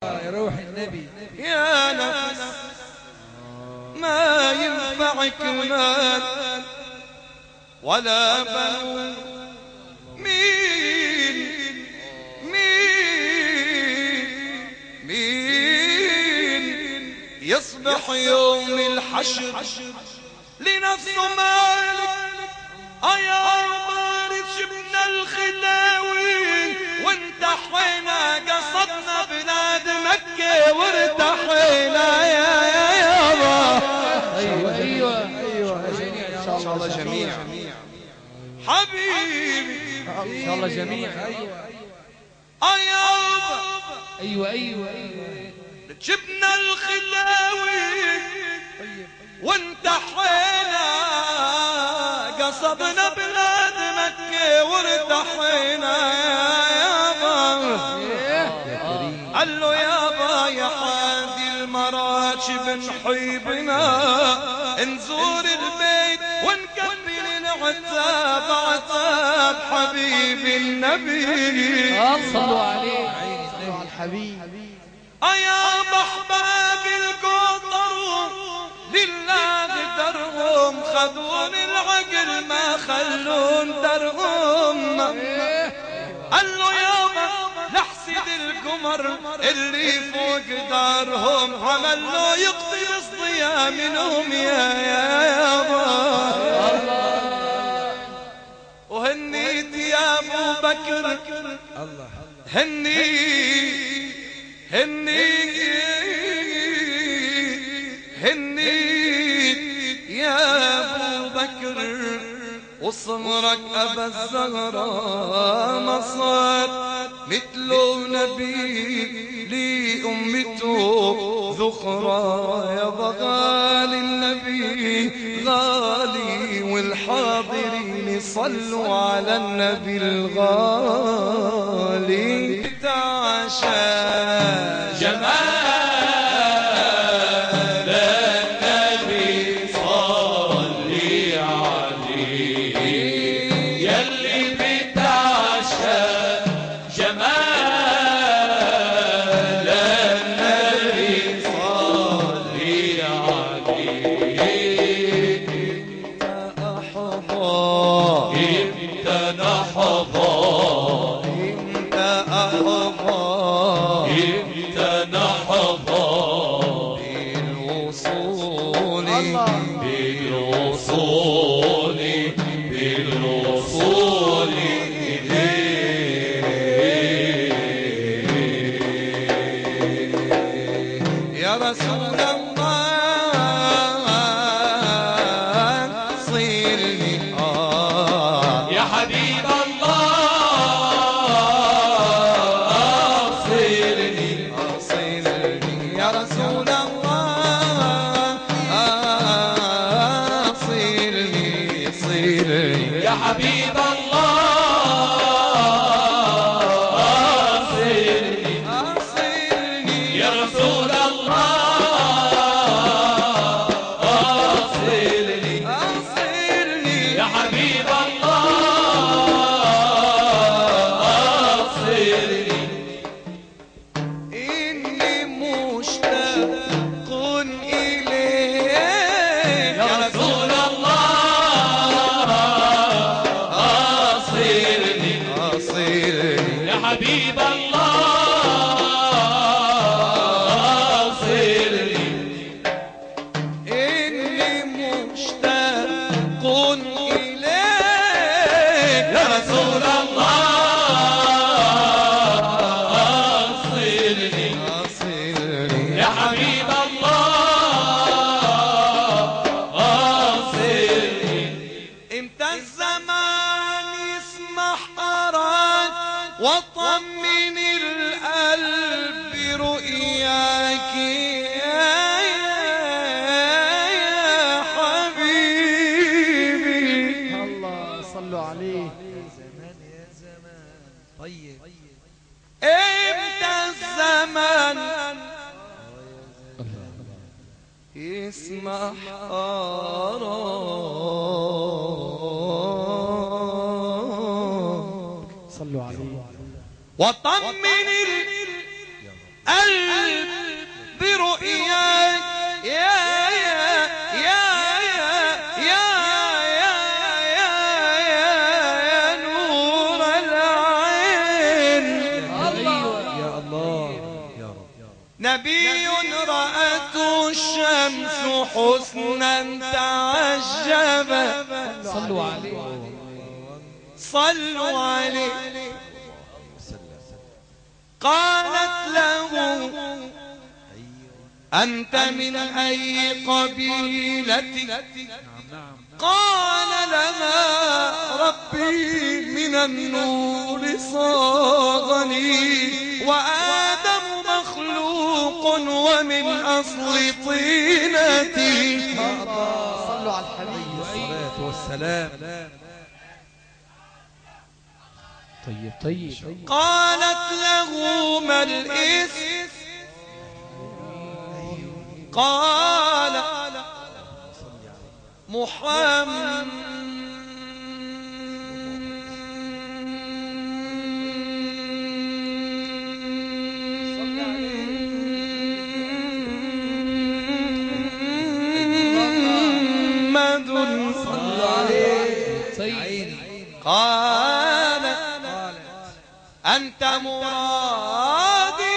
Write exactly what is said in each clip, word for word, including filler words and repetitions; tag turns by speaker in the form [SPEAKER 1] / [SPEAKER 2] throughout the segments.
[SPEAKER 1] يا روح النبي.
[SPEAKER 2] يا نفس ما ينفعك مال ولا بنون، مين مين مين يصبح يوم الحشر لنفسه مالك. يا بارد شبنا الخلاوي وانتحينا، قصدنا بلاد مكة وارتحينا يا يا يابا.
[SPEAKER 1] ايوه ايوه ايوه
[SPEAKER 2] ان شاء الله جميع حبيبي،
[SPEAKER 1] ان شاء الله جميع. ايوه
[SPEAKER 2] يابا
[SPEAKER 1] ايوه ايوه ايوه
[SPEAKER 2] جبنا الخلاوي وانتحينا، قصبنا بلاد مكة وارتحينا يا يابا. قال له يابا يا حادي المراكب نحيبنا، نزور البيت ونكمل العتاب عتاب حبيب النبي.
[SPEAKER 1] صلوا عليه صلوا على الحبيب.
[SPEAKER 2] يا بحباب القطر لله درهم، خذون العقل ما خلون درهم. قال له يابا لحسد القمر اللي فوق دارهم، عمل له يقتبس ضياء منهم يا يابا. وهنيت يا ابو بكر الله، هنيت هنيت هنيت يا ابو بكر، وصغرك ابا الزهراء ما صار مثله نبي لامته ذخرى. يا غالي النبي غالي، والحاضرين صلوا على النبي الغالي. تعشى جمال النبي صلي عليه، يلي بتعشى جمال النبي صلي عليه. انت احظى انت نحظى انت احظى انت نحظى بالوصول بالوصول بالوصول إليه. يا رسول الله صيرني آه يا حبيب الله، صيرني آه صيرني يا رسول الله، آه صيرني صيرني يا حبيب الله، صيرني آه صيرني يا رسول الله، آه صيرني آه صيرني يا حبيب الله، آه صيرني. إني مشتاق إليك يا رسول الله، آه صيرني آه صيرني يا حبيب الله، آه صيرني. إني مشتاق إليك يا رسول الله، آه صيرني آه صيرني يا حبيب الله، آه صيرني. امتى الزمان يسمح أراك وطمن القلب برؤياك يا يا حبيبي.
[SPEAKER 1] الله صلوا عليه. يا زمان يا زمان. طيب
[SPEAKER 2] امتى الزمان يسمح أراك
[SPEAKER 1] صلوا عليه.
[SPEAKER 2] وطمن القلب نبي رأته الشمس حسنا تعجبا.
[SPEAKER 1] صلوا عليه
[SPEAKER 2] صلوا عليه. قالت له أنت من أي قبيلة؟ قال لها ربي من النور صاغني وآدم مخلوق ومن أصل طينتي.
[SPEAKER 1] صلوا على الحبيب الصلاة والسلام. طيب طيب.
[SPEAKER 2] قالت له ما الاسم؟ قال محمد. قال أنت مرادي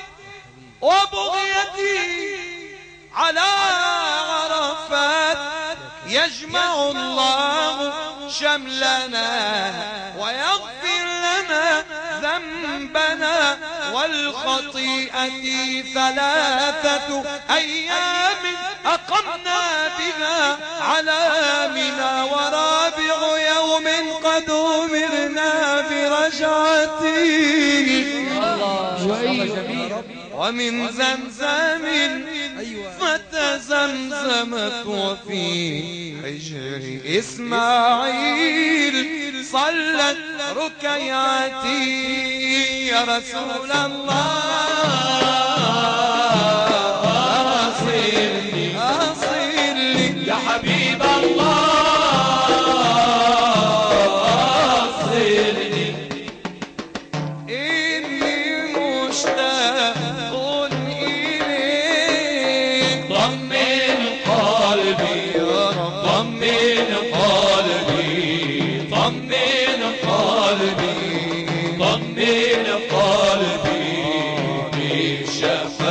[SPEAKER 2] وبغيتي على عرفات يجمع الله شملنا ويغفر لنا ذنبنا والخطيئة. ثلاثة أيام أقمنا بها على منى ورابع يوم قد أمرنا برجعتين ومن زمزم فتزمزمت وفي حجر إسماعيل صلت ركيعتي. يا رسول الله أصلي أصلي يا حبيب الله أصلي إني مشتاق إليك. طمن قلبي يا رب طمن قلبي طمن قلبي طمن قلبي بشفاعتك.